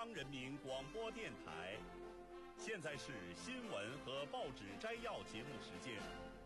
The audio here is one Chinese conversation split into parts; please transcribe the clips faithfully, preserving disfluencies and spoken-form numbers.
央人民广播电台。现在是新闻和报纸摘要节目时间。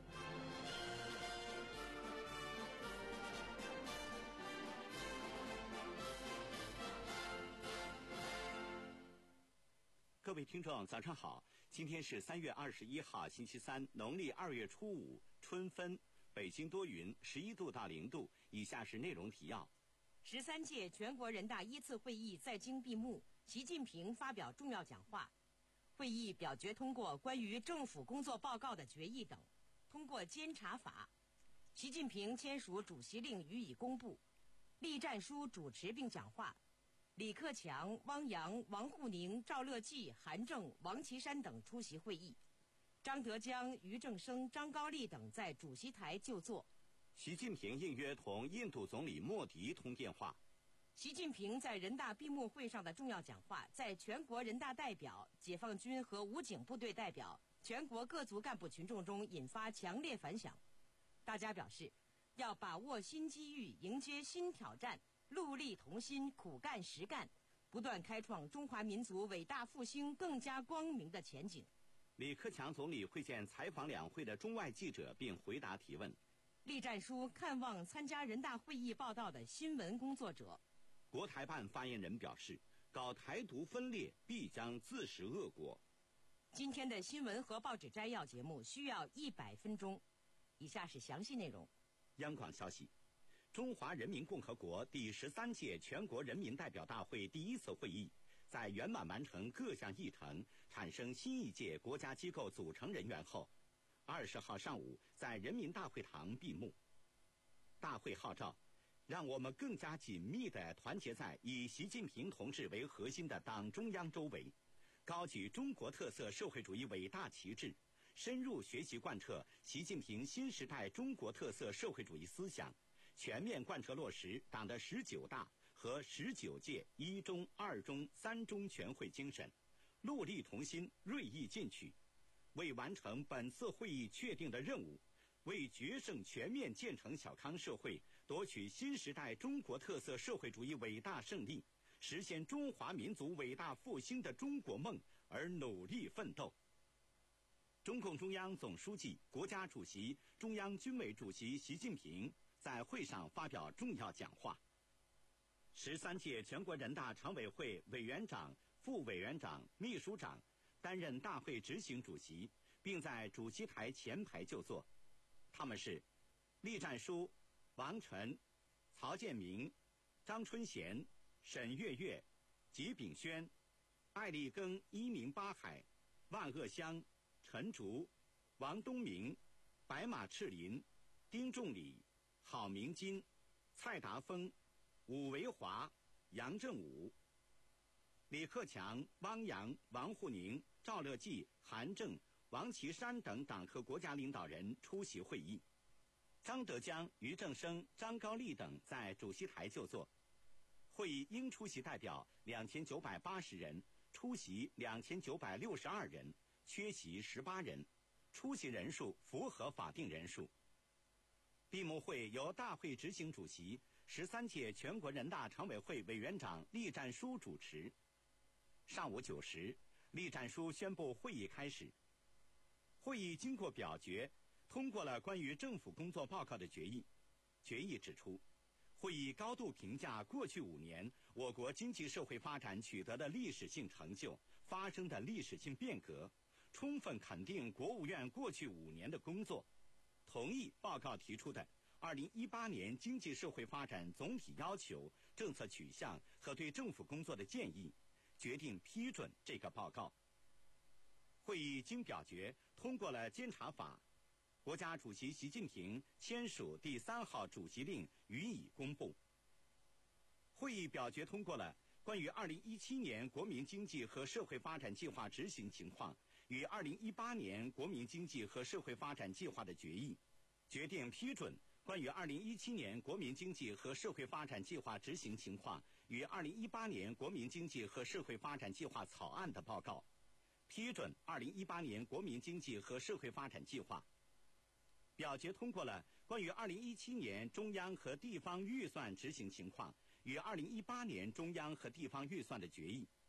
各位听众，早上好！今天是三月二十一号，星期三，农历二月初五，春分。北京多云，十一度到零度。以下是内容提要： 十三届全国人大一次会议在京闭幕，习近平发表重要讲话。会议表决通过关于政府工作报告的决议等，通过监察法。习近平签署主席令予以公布。栗战书主持并讲话。李克强、汪洋、王沪宁、赵乐际、韩正、王岐山等出席会议。张德江、俞正声、张高丽等在主席台就座。 习近平应约同印度总理莫迪通电话。 习近平在人大闭幕会上的重要讲话，在全国人大代表、解放军和武警部队代表、全国各族干部群众中引发强烈反响。大家表示，要把握新机遇，迎接新挑战，戮力同心，苦干实干，不断开创中华民族伟大复兴更加光明的前景。 李克强总理会见采访两会的中外记者，并回答提问。 栗战书看望参加人大会议报道的新闻工作者。 国台办发言人表示，搞台独分裂必将自食恶果。 今天的新闻和报纸摘要节目需要一百分钟，以下是详细内容。 央广消息，中华人民共和国第十三届全国人民代表大会第一次会议在圆满完成各项议程，产生新一届国家机构组成人员后，二十号上午在人民大会堂闭幕。大会号召，让我们更加紧密地团结在以习近平同志为核心的党中央周围，高举中国特色社会主义伟大旗帜，深入学习贯彻习近平新时代中国特色社会主义思想，全面贯彻落实党的十九大和十九届一中、二中、三中全会精神，戮力同心，锐意进取，为完成本次会议确定的任务，为决胜全面建成小康社会，夺取新时代中国特色社会主义伟大胜利，实现中华民族伟大复兴的中国梦而努力奋斗。中共中央总书记、国家主席、中央军委主席习近平在会上发表重要讲话。十三届全国人大常委会委员长、副委员长、秘书长担任大会执行主席，并在主席台前排就座。他们是栗战书、王晨、曹建明、张春贤、沈月月、吉炳轩、艾立庚、一鸣八海、万鄂湘、陈竹、王东明、白马赤林、丁仲礼、郝明金、蔡达峰、武维华、杨振武。李克强、汪洋、王沪宁、赵乐际、韩正、王岐山等党和国家领导人出席会议。张德江、俞正声、张高丽等在主席台就座。会议应出席代表两千九百八十人，出席两千九百六十二人，缺席十八人，出席人数符合法定人数。闭幕会由大会执行主席、十三届全国人大常委会委员长栗战书主持。上午九时，栗战书宣布会议开始。会议经过表决，通过了关于政府工作报告的决议。决议指出，会议高度评价过去五年我国经济社会发展取得的历史性成就，发生的历史性变革，充分肯定国务院过去五年的工作，同意报告提出的二零一八年经济社会发展总体要求、政策取向和对政府工作的建议，决定批准这个报告。会议经表决通过了监察法，国家主席习近平签署第三号主席令予以公布。会议表决通过了关于二零一七年国民经济和社会发展计划执行情况与二零一八年国民经济和社会发展计划的决议，决定批准关于二零一七年国民经济和社会发展计划执行情况与二零一八年国民经济和社会发展计划草案的报告，批准二零一八年国民经济和社会发展计划。表决通过了关于二零一七年中央和地方预算执行情况与二零一八年中央和地方预算的决议，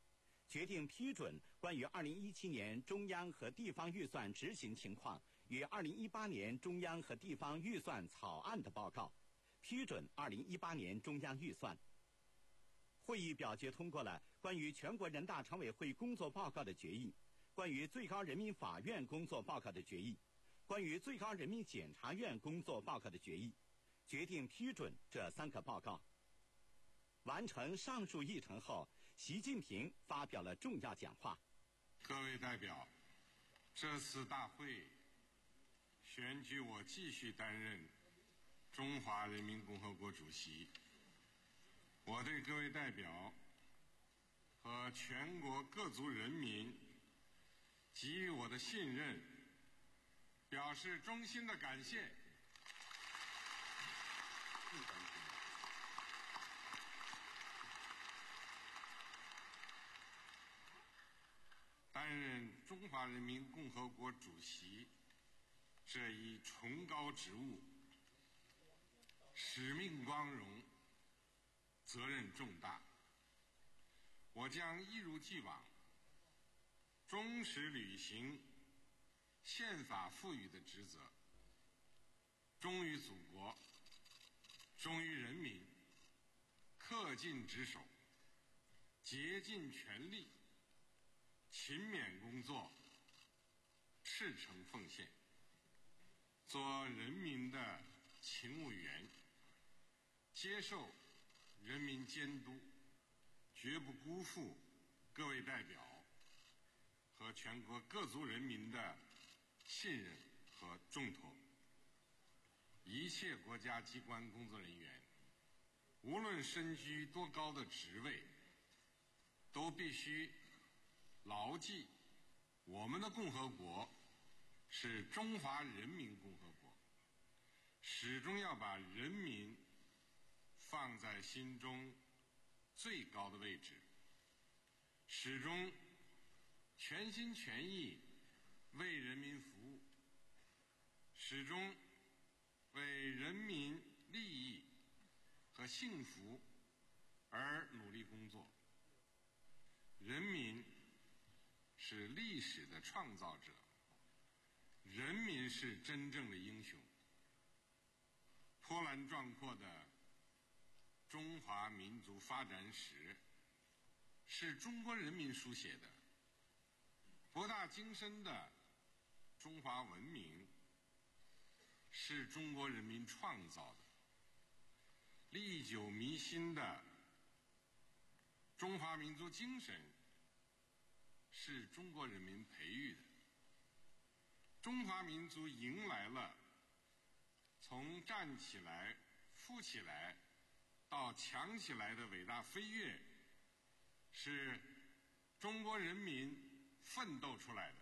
决定批准关于二零一七年中央和地方预算执行情况与二零一八年中央和地方预算草案的报告，批准二零一八年中央预算。会议表决通过了关于全国人大常委会工作报告的决议，关于最高人民法院工作报告的决议，关于最高人民检察院工作报告的决议，决定批准这三个报告。完成上述议程后，习近平发表了重要讲话。 各位代表，这次大会选举我继续担任中华人民共和国主席。我对各位代表和全国各族人民给予我的信任表示衷心的感谢。担任中华人民共和国主席这一崇高职务，使命光荣，责任重大。我将一如既往，忠实履行宪法赋予的职责，忠于祖国，忠于人民，恪尽职守，竭尽全力，勤勉工作，赤诚奉献，做人民的勤务员，接受人民监督，绝不辜负各位代表和全国各族人民的信任和重托。一切国家机关工作人员，无论身居多高的职位，都必须牢记我们的共和国是中华人民共和国，始终要把人民放在心中最高的位置，始终全心全意为人民服务，始终为人民利益和幸福而努力工作。人民是历史的创造者，人民是真正的英雄。波澜壮阔的中华民族发展史是中国人民书写的，博大精深的中华文明是中国人民创造的，历久弥新的中华民族精神是中国人民培育的。中华民族迎来了从站起来、富起来到强起来的伟大飞跃，是中国人民奋斗出来的。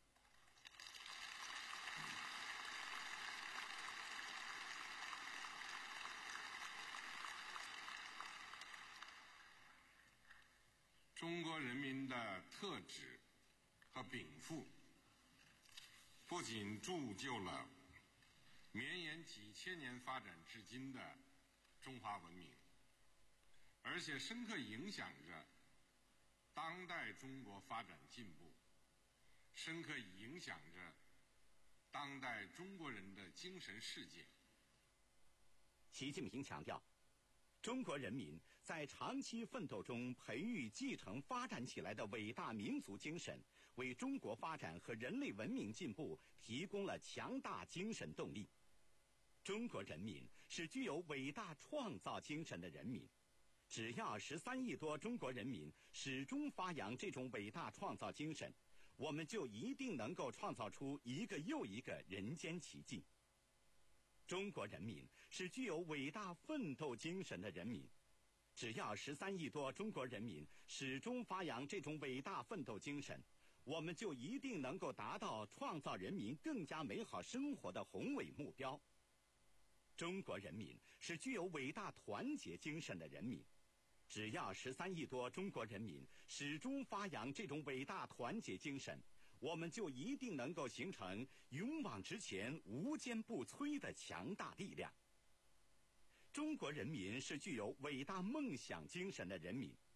中国人民的特质和禀赋，不仅铸就了绵延几千年发展至今的中华文明，而且深刻影响着当代中国发展进步，深刻影响着当代中国人的精神世界。 习近平强调，中国人民在长期奋斗中培育继承发展起来的伟大民族精神，为中国发展和人类文明进步提供了强大精神动力。中国人民是具有伟大创造精神的人民，只要十三亿多中国人民始终发扬这种伟大创造精神，我们就一定能够创造出一个又一个人间奇迹。中国人民是具有伟大奋斗精神的人民，只要十三亿多中国人民始终发扬这种伟大奋斗精神，我们就一定能够达到创造人民更加美好生活的宏伟目标。中国人民是具有伟大团结精神的人民，只要十三亿多中国人民始终发扬这种伟大团结精神，我们就一定能够形成勇往直前、无坚不摧的强大力量。中国人民是具有伟大梦想精神的人民，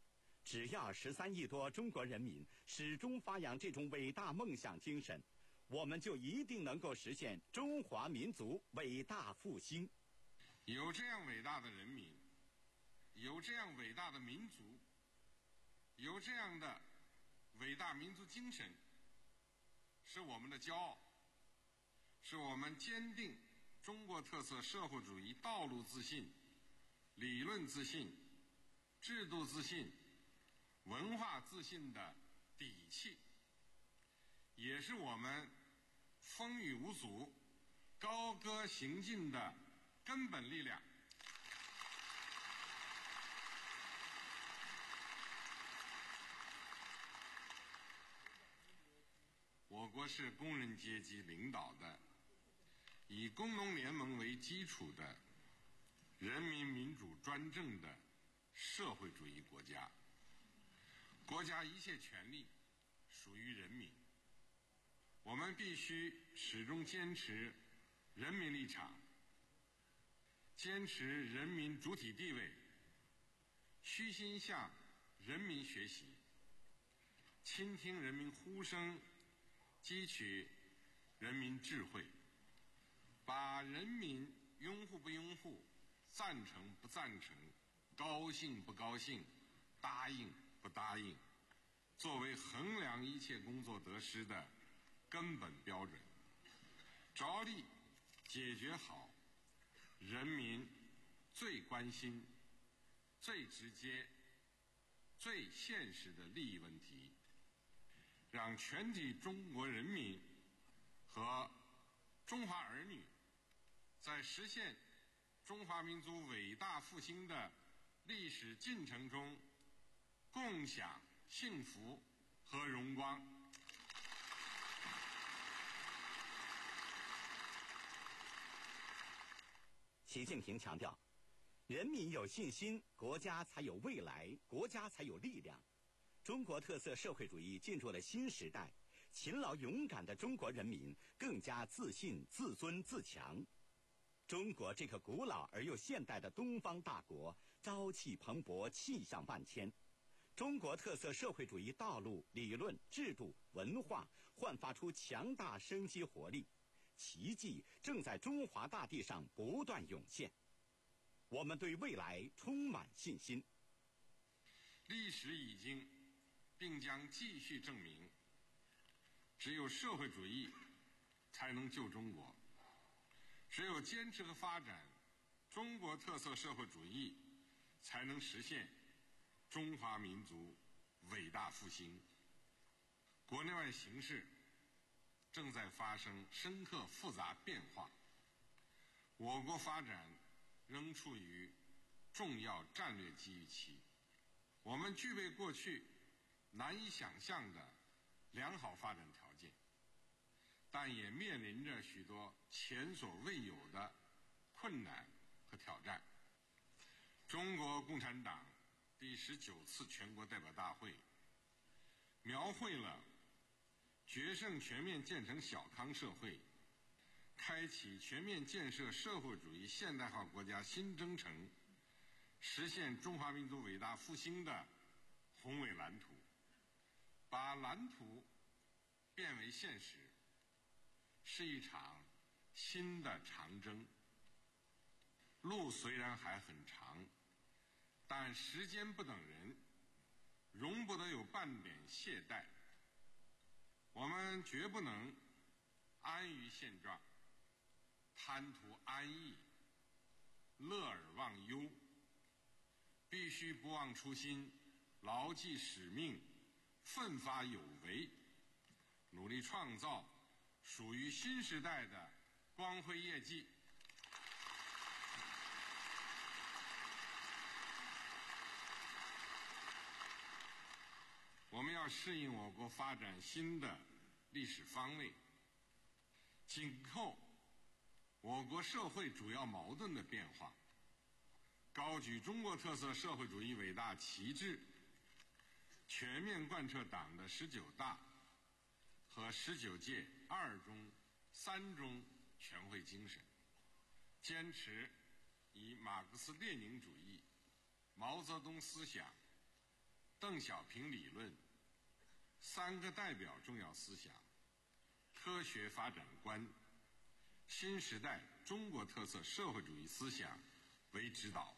只要十三亿多中国人民始终发扬这种伟大梦想精神，我们就一定能够实现中华民族伟大复兴。 有这样伟大的人民，有这样伟大的民族，有这样的伟大民族精神，是我们的骄傲，是我们坚定中国特色社会主义道路自信、理论自信、制度自信、文化自信的底气，也是我们风雨无阻、高歌行进的根本力量。我国是工人阶级领导的，以工农联盟为基础的人民民主专政的社会主义国家。国家一切权利属于人民，我们必须始终坚持人民立场，坚持人民主体地位，虚心向人民学习，倾听人民呼声，汲取人民智慧，把人民拥护不拥护、赞成不赞成、高兴不高兴、答应不答应，作为衡量一切工作得失的根本标准，着力解决好人民最关心、最直接、最现实的利益问题，让全体中国人民和中华儿女在实现中华民族伟大复兴的历史进程中共享幸福和荣光。 习近平强调，人民有信心，国家才有未来，国家才有力量。中国特色社会主义进入了新时代，勤劳勇敢的中国人民更加自信、自尊、自强。中国这个古老而又现代的东方大国，朝气蓬勃，气象万千。中国特色社会主义道路、理论、制度、文化焕发出强大生机活力，奇迹正在中华大地上不断涌现。我们对未来充满信心。 历史已经并将继续证明，只有社会主义才能救中国，只有坚持和发展中国特色社会主义，才能实现中华民族伟大复兴。国内外形势正在发生深刻复杂变化，我国发展仍处于重要战略机遇期。我们具备过去难以想象的良好发展条件，但也面临着许多前所未有的困难和挑战。中国共产党第十九次全国代表大会描绘了决胜全面建成小康社会，开启全面建设社会主义现代化国家新征程，实现中华民族伟大复兴的宏伟蓝图。把蓝图变为现实，是一场新的长征。路虽然还很长，但时间不等人，容不得有半点懈怠。我们绝不能安于现状，贪图安逸，乐而忘忧，必须不忘初心，牢记使命，奋发有为，努力创造属于新时代的光辉业绩。我们要适应我国发展新的历史方位，紧扣我国社会主要矛盾的变化，高举中国特色社会主义伟大旗帜，全面贯彻党的十九大和十九届二中、三中全会精神，坚持以马克思列宁主义、毛泽东思想、 邓小平理论、三个代表重要思想、科学发展观、新时代中国特色社会主义思想为指导，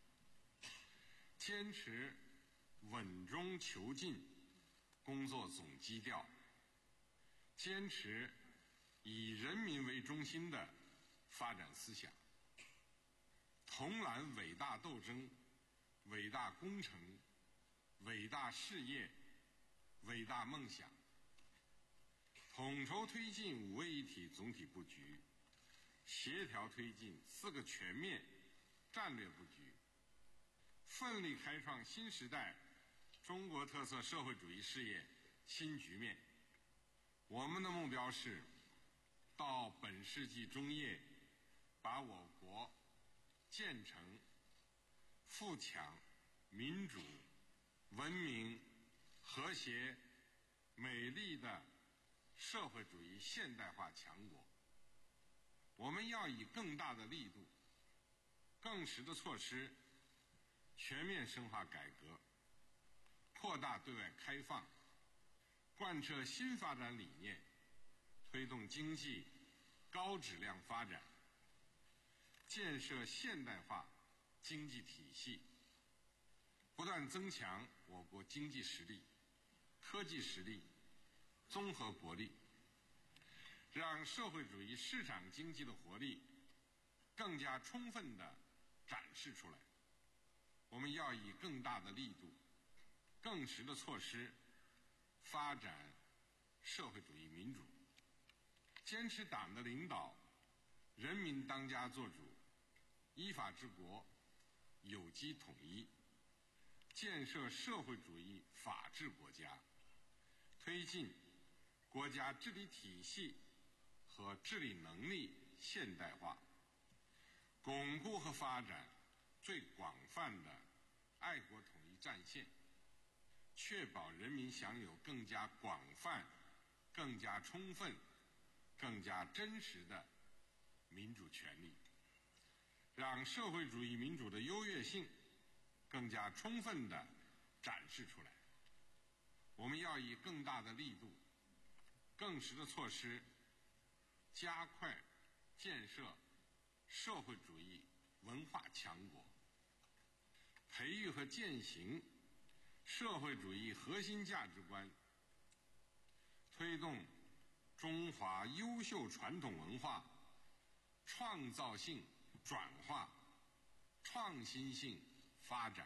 坚持稳中求进工作总基调，坚持以人民为中心的发展思想，统揽伟大斗争、伟大工程、伟大事业、伟大梦想，统筹推进五位一体总体布局，协调推进四个全面战略布局，奋力开创新时代中国特色社会主义事业新局面。我们的目标是到本世纪中叶，把我国建成富强、民主、文明、和谐、美丽的社会主义现代化强国。我们要以更大的力度、更实的措施，全面深化改革，扩大对外开放，贯彻新发展理念，推动经济高质量发展，建设现代化经济体系，不断增强我国经济实力、科技实力、综合国力，让社会主义市场经济的活力更加充分地展示出来。我们要以更大的力度、更实的措施发展社会主义民主，坚持党的领导，人民当家作主，依法治国，有机统一，建设社会主义法治国家，推进国家治理体系和治理能力现代化，巩固和发展最广泛的爱国统一战线，确保人民享有更加广泛、更加充分、更加真实的民主权利，让社会主义民主的优越性更加充分地展示出来。我们要以更大的力度、更实的措施，加快建设社会主义文化强国，培育和践行社会主义核心价值观，推动中华优秀传统文化创造性转化、创新性发展，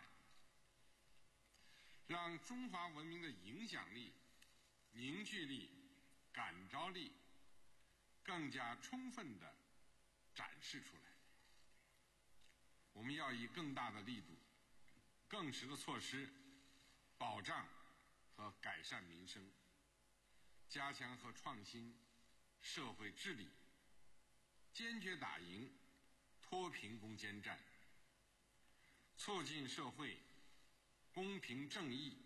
让中华文明的影响力、凝聚力、感召力更加充分地展示出来。我们要以更大的力度、更实的措施，保障和改善民生，加强和创新社会治理，坚决打赢脱贫攻坚战，促进社会公平正义，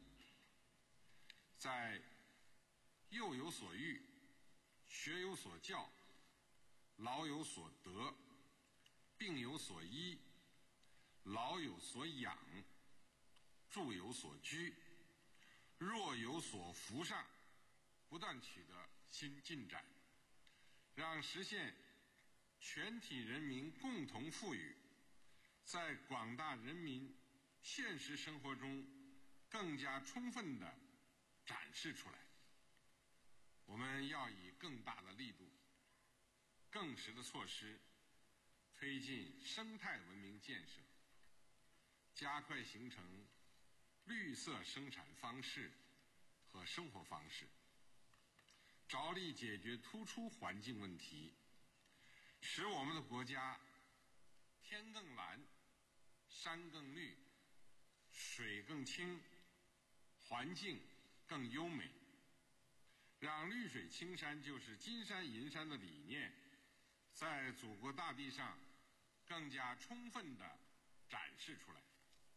在幼有所育、学有所教、老有所得、病有所医、老有所养、住有所居、弱有所扶上，不断取得新进展，让实现全体人民共同富裕在广大人民现实生活中更加充分地展示出来。我们要以更大的力度、更实的措施，推进生态文明建设，加快形成绿色生产方式和生活方式，着力解决突出环境问题，使我们的国家天更蓝、山更绿、水更清、环境更优美，让绿水青山就是金山银山的理念在祖国大地上更加充分地展示出来。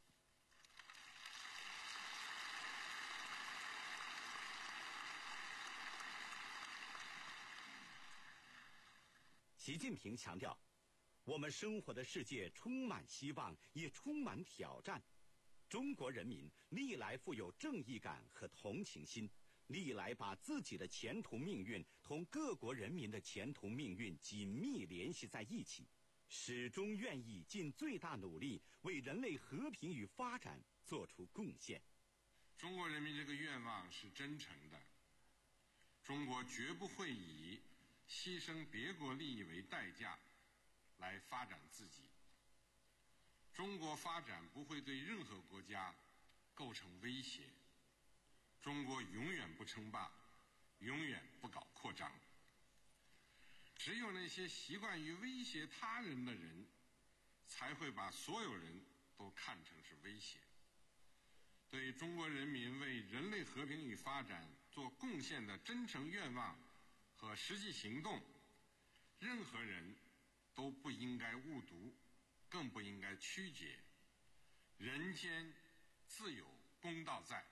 习近平强调，我们生活的世界充满希望，也充满挑战。 中国人民历来富有正义感和同情心，历来把自己的前途命运同各国人民的前途命运紧密联系在一起，始终愿意尽最大努力为人类和平与发展做出贡献。 中国人民这个愿望是真诚的，中国绝不会以牺牲别国利益为代价来发展自己。中国发展不会对任何国家构成威胁，中国永远不称霸，永远不搞扩张。只有那些习惯于威胁他人的人，才会把所有人都看成是威胁。对中国人民为人类和平与发展做贡献的真诚愿望和实际行动，任何人都不应该误读，更不应该曲解。人间自有公道在。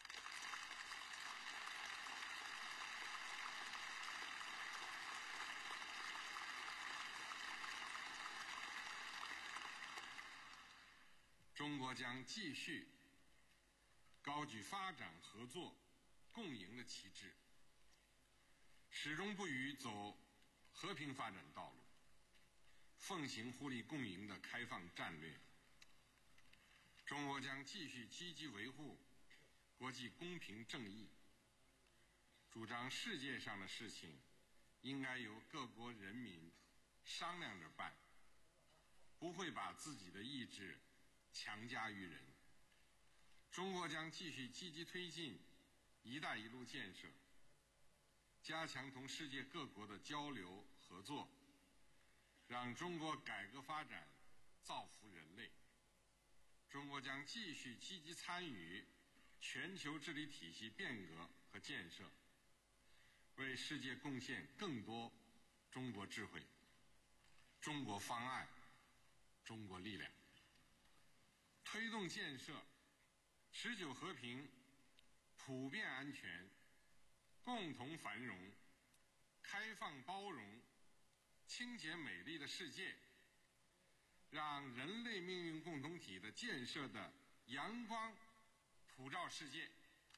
中国将继续高举发展合作共赢的旗帜，始终不渝走和平发展道路，奉行互利共赢的开放战略。中国将继续积极维护国际公平正义，主张世界上的事情应该由各国人民商量着办，不会把自己的意志强加于人。中国将继续积极推进“一带一路”建设，加强同世界各国的交流合作，让中国改革发展造福人类。中国将继续积极参与全球治理体系变革和建设，为世界贡献更多中国智慧、中国方案、中国力量，推动建设持久和平、普遍安全、共同繁荣、开放包容、清洁美丽的世界，让人类命运共同体的建设的阳光普照世界。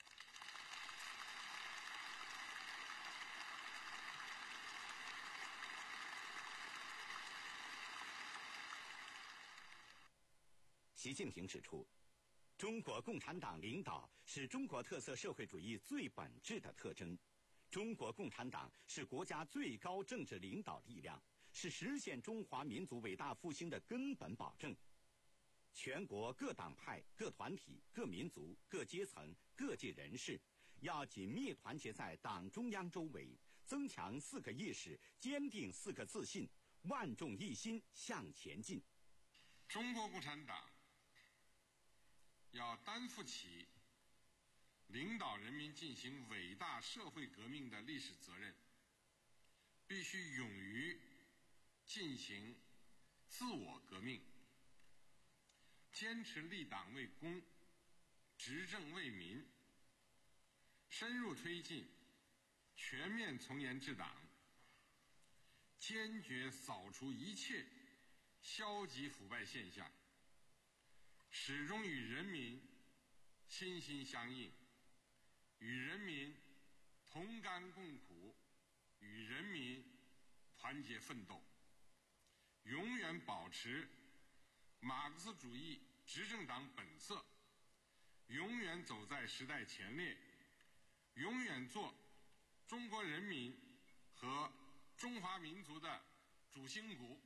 习近平指出，中国共产党领导是中国特色社会主义最本质的特征，中国共产党是国家最高政治领导力量，是实现中华民族伟大复兴的根本保证。全国各党派、各团体、各民族、各阶层、各界人士要紧密团结在党中央周围，增强四个意识，坚定四个自信，万众一心向前进。 中国共产党要担负起领导人民进行伟大社会革命的历史责任，必须勇于进行自我革命，坚持立党为公、执政为民，深入推进全面从严治党，坚决扫除一切消极腐败现象，始终与人民心心相印，与人民同甘共苦，与人民团结奋斗，永远保持马克思主义执政党本色，永远走在时代前列，永远做中国人民和中华民族的主心骨。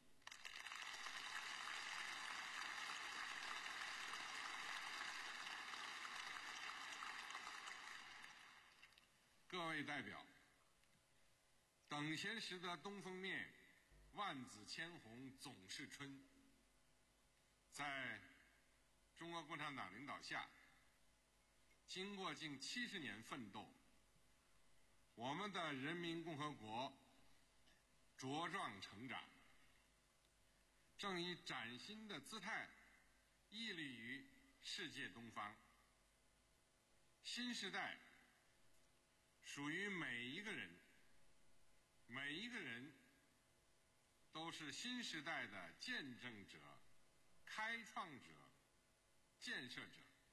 各位代表，等闲识得东风面，万紫千红总是春。在中国共产党领导下，经过近七十年奋斗，我们的人民共和国茁壮成长，正以崭新的姿态屹立于世界东方。新时代属于每一个人，每一个人都是新时代的见证者、开创者、建设者。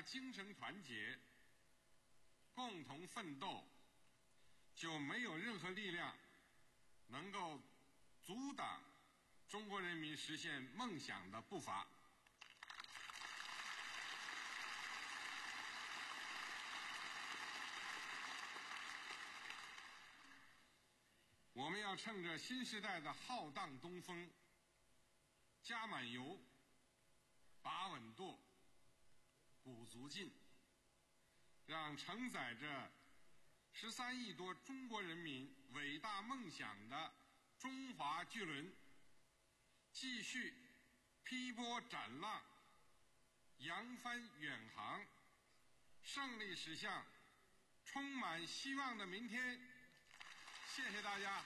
精诚团结，共同奋斗，就没有任何力量能够阻挡中国人民实现梦想的步伐。我们要趁着新时代的浩荡东风，加满油，把稳舵，鼓足劲，让承载着十三亿多中国人民伟大梦想的中华巨轮继续劈波斩浪，扬帆远航，胜利驶向充满希望的明天。谢谢大家。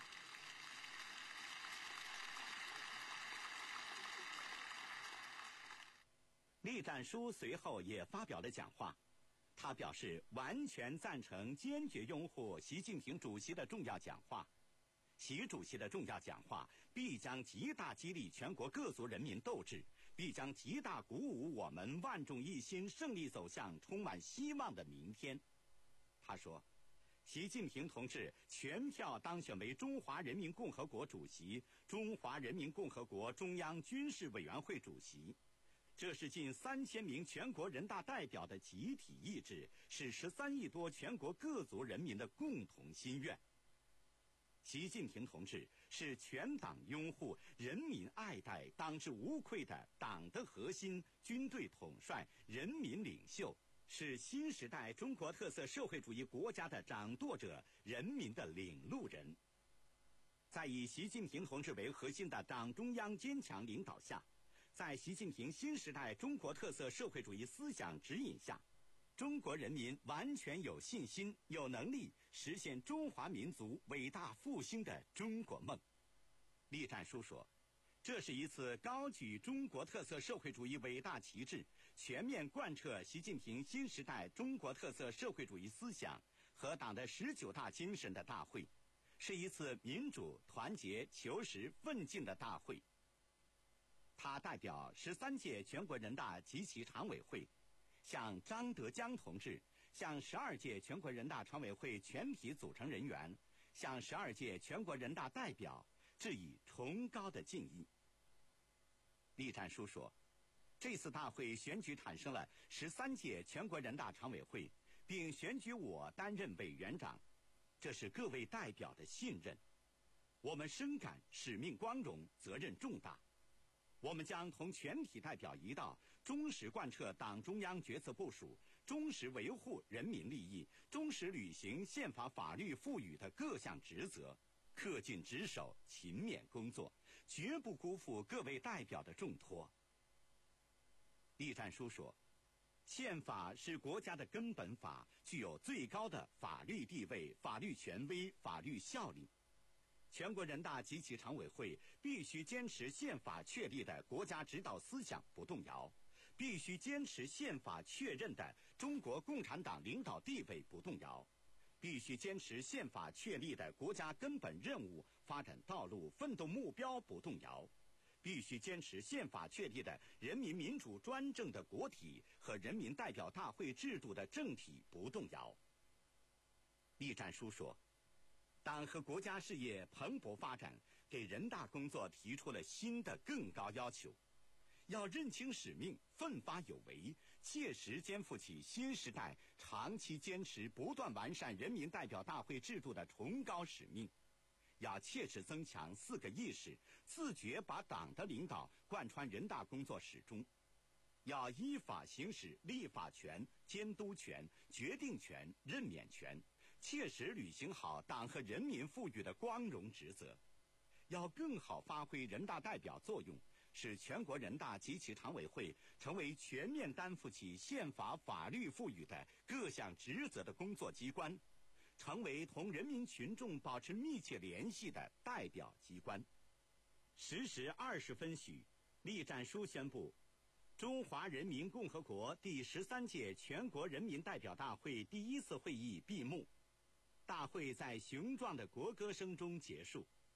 栗战书随后也发表了讲话，他表示完全赞成、坚决拥护习近平主席的重要讲话。习主席的重要讲话必将极大激励全国各族人民斗志，必将极大鼓舞我们万众一心，胜利走向充满希望的明天。他说，习近平同志全票当选为中华人民共和国主席、中华人民共和国中央军事委员会主席。这是近三千名全国人大代表的集体意志，是十三亿多全国各族人民的共同心愿。习近平同志是全党拥护、人民爱戴、党之无愧的党的核心、军队统帅、人民领袖，是新时代中国特色社会主义国家的掌舵者、人民的领路人。在以习近平同志为核心的党中央坚强领导下，在习近平新时代中国特色社会主义思想指引下，中国人民完全有信心、有能力实现中华民族伟大复兴的中国梦。栗战书说，这是一次高举中国特色社会主义伟大旗帜，全面贯彻习近平新时代中国特色社会主义思想和党的十九大精神的大会，是一次民主、团结、求实、奋进的大会。他代表十三届全国人大及其常委会，向张德江同志、向十二届全国人大常委会全体组成人员、向十二届全国人大代表致以崇高的敬意。栗战书说，这次大会选举产生了十三届全国人大常委会，并选举我担任委员长，这是各位代表的信任。我们深感使命光荣，责任重大。我们将同全体代表一道，忠实贯彻党中央决策部署，忠实维护人民利益，忠实履行宪法法律赋予的各项职责，恪尽职守，勤勉工作，绝不辜负各位代表的重托。栗战书说，宪法是国家的根本法，具有最高的法律地位、法律权威、法律效力。全国人大及其常委会必须坚持宪法确立的国家指导思想不动摇，必须坚持宪法确认的中国共产党领导地位不动摇，必须坚持宪法确立的国家根本任务、发展道路、奋斗目标不动摇，必须坚持宪法确立的人民民主专政的国体和人民代表大会制度的政体不动摇。栗战书说，党和国家事业蓬勃发展，给人大工作提出了新的更高要求，要认清使命，奋发有为，切实肩负起新时代长期坚持不断完善人民代表大会制度的崇高使命，要切实增强四个意识，自觉把党的领导贯穿人大工作始终，要依法行使立法权、监督权、决定权、任免权，切实履行好党和人民赋予的光荣职责，要更好发挥人大代表作用，使全国人大及其常委会成为全面担负起宪法法律赋予的各项职责的工作机关，成为同人民群众保持密切联系的代表机关。十时二十分许，栗战书宣布，中华人民共和国第十三届全国人民代表大会第一次会议闭幕。大会在雄壮的国歌声中结束。